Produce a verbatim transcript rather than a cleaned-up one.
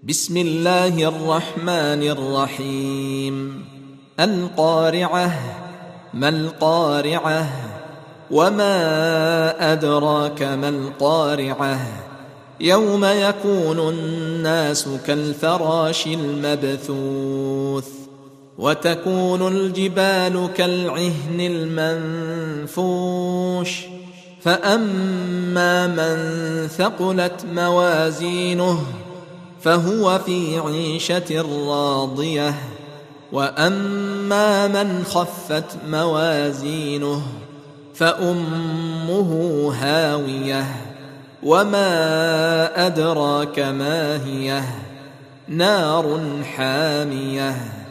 بسم الله الرحمن الرحيم القارعة ما القارعة وما أدراك ما القارعة يوم يكون الناس كالفراش المبثوث وتكون الجبال كالعهن المنفوش فأما من ثقلت موازينه فهو في عيشة راضية وأما من خفت موازينه فأمه هاوية وما أدراك ما هي نار حامية